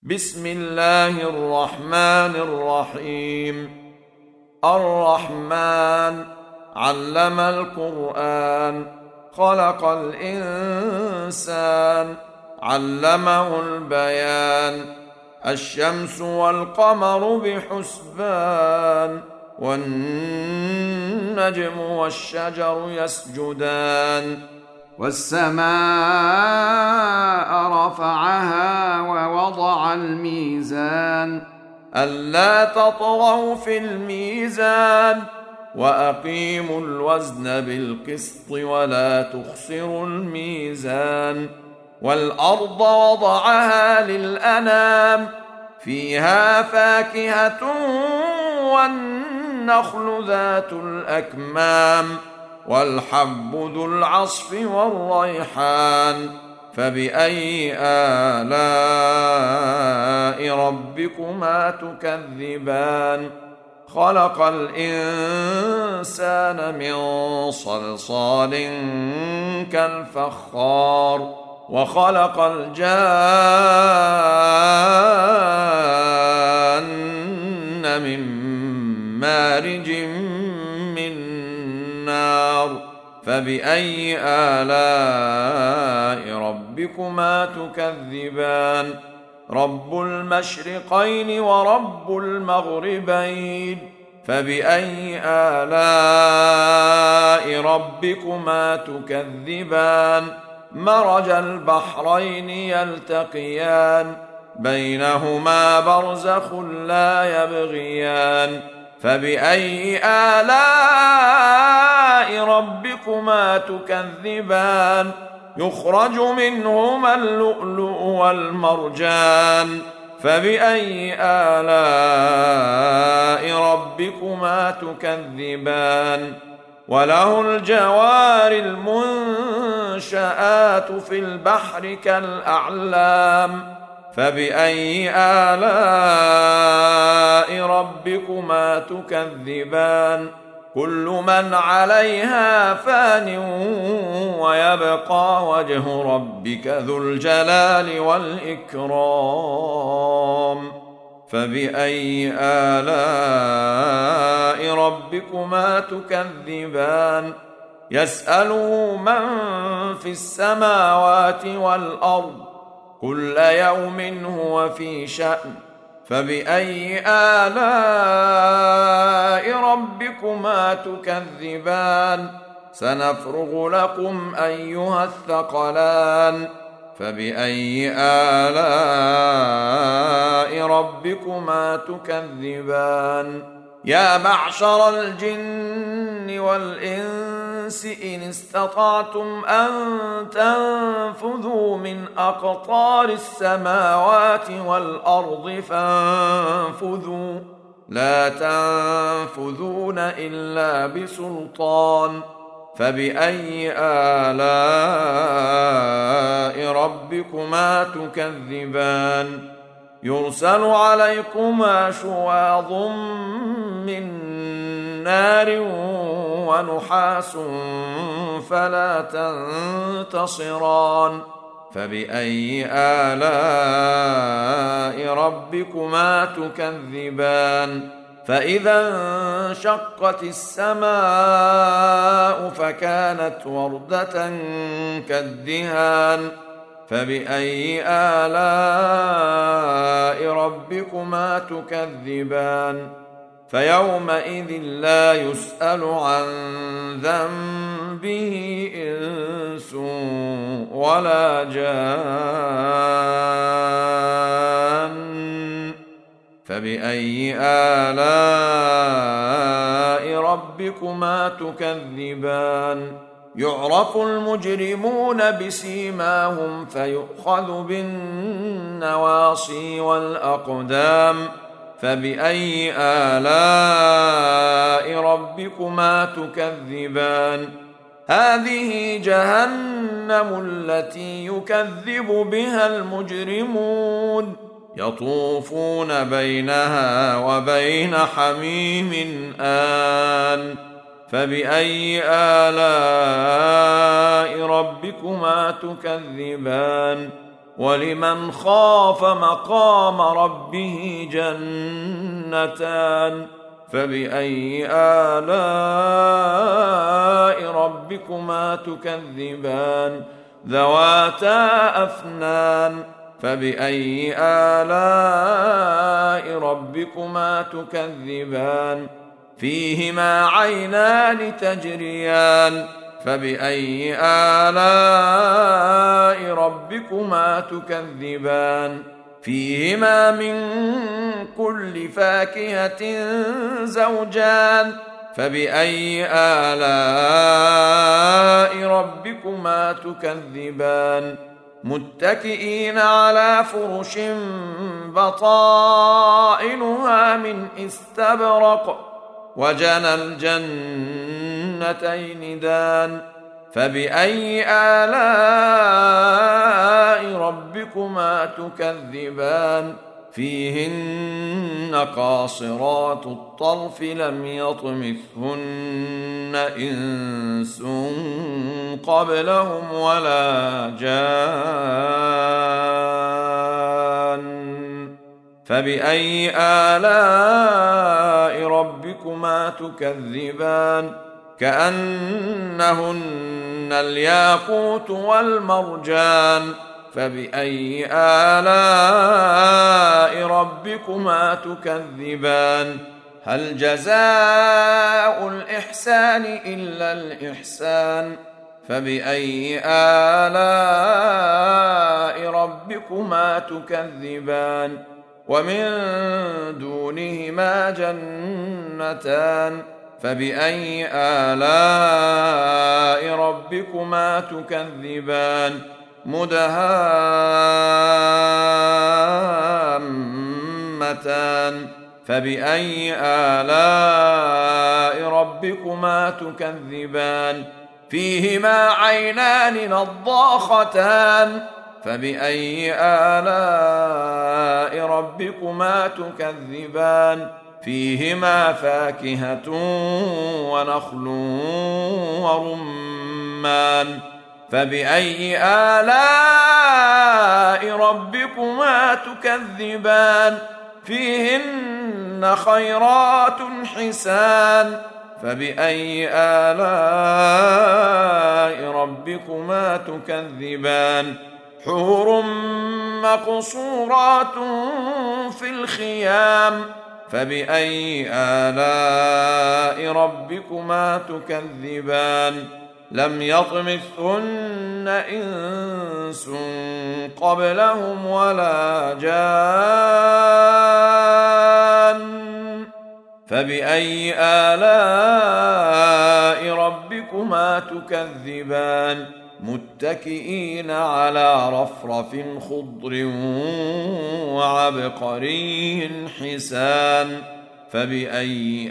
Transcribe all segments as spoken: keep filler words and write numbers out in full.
بسم الله الرحمن الرحيم. الرحمن علم القرآن، خلق الإنسان، علمه البيان. الشمس والقمر بحسبان، والنجم والشجر يسجدان. والسماء رفعها ووضع الميزان، ألا تطغوا في الميزان، وأقيموا الوزن بالقسط ولا تخسروا الميزان. والأرض وضعها للأنام، فيها فاكهة والنخل ذات الأكمام، والحب ذو العصف والريحان. فبأي آلاء ربكما تكذبان؟ خلق الإنسان من صلصال كالفخار، وخلق الجان من مارج من نار. فبأي آلاء ربكما تكذبان؟ رب المشرقين ورب المغربين. فبأي آلاء ربكما تكذبان؟ مرج البحرين يلتقيان، بينهما برزخ لا يبغيان. فبأي آلاء ربكما تكذبان؟ يخرج منهما اللؤلؤ والمرجان. فبأي آلاء ربكما تكذبان؟ وله الجوار المنشآت في البحر كالأعلام. فبأي آلاء ربكما تكذبان؟ كل من عليها فان، ويبقى وجه ربك ذو الجلال والإكرام. فبأي آلاء ربكما تكذبان؟ يسأله من في السماوات والأرض، كل يوم هو في شأن. فبأي آلاء ربكما تكذبان؟ سنفرغ لكم أيها الثقلان. فبأي آلاء ربكما تكذبان؟ يا معشر الجن والإنس إن استطعتم أن تنفذوا من أقطار السماوات والأرض فانفذوا، لا تنفذون إلا بسلطان. فبأي آلاء ربكما تكذبان؟ يرسل عليكما شواظ من نار ونحاس فلا تنتصران. فبأي آلاء ربكما تكذبان؟ فإذا انشقت السماء فكانت وردة كالدهان. فبأي آلاء ربكما تكذبان؟ فيومئذ لا يسأل عن ذنبه إنس ولا جان. فبأي آلاء ربكما تكذبان؟ يعرف المجرمون بسيماهم فيؤخذ بالنواصي والأقدام. فبأي آلاء ربكما تكذبان؟ هذه جهنم التي يكذب بها المجرمون، يطوفون بينها وبين حميم آن. فبأي آلاء ربكما تكذبان؟ ولمن خاف مقام ربه جنتان فبأي آلاء ربكما تكذبان ذواتا أفنان فبأي آلاء ربكما تكذبان فيهما عينان تجريان فبأي آلاء ربكما تكذبان فيهما من كل فاكهة زوجان فبأي آلاء ربكما تكذبان متكئين على فرش بطائنها من استبرق وجنى الجنتين دان فبأي آلاء ربكما تكذبان فيهن قاصرات الطرف لم يطمثهن إنس قبلهم ولا جان فبأي آلاء ربكما تكذبان كأنهن الياقوت والمرجان فبأي آلاء ربكما تكذبان هل جزاء الإحسان إلا الإحسان فبأي آلاء ربكما تكذبان ومن دونهما جنتان فبأي آلاء ربكما تكذبان مدهامتان فبأي آلاء ربكما تكذبان فيهما عينان نضاختان فبأي آلاء ربكما تكذبان فيهما فاكهة ونخل ورمان فبأي آلاء ربكما تكذبان فيهن خيرات حسان فبأي آلاء ربكما تكذبان حور مقصورات في الخيام فبأي آلاء ربكما تكذبان لم يطمثهن إنس قبلهم ولا جان فبأي آلاء ربكما تكذبان متكئين على رفرف خضر وعبقري حسان فبأي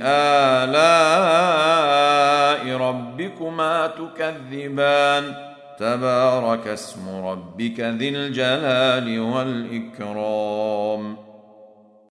آلاء ربكما تكذبان تبارك اسم ربك ذي الجلال والإكرام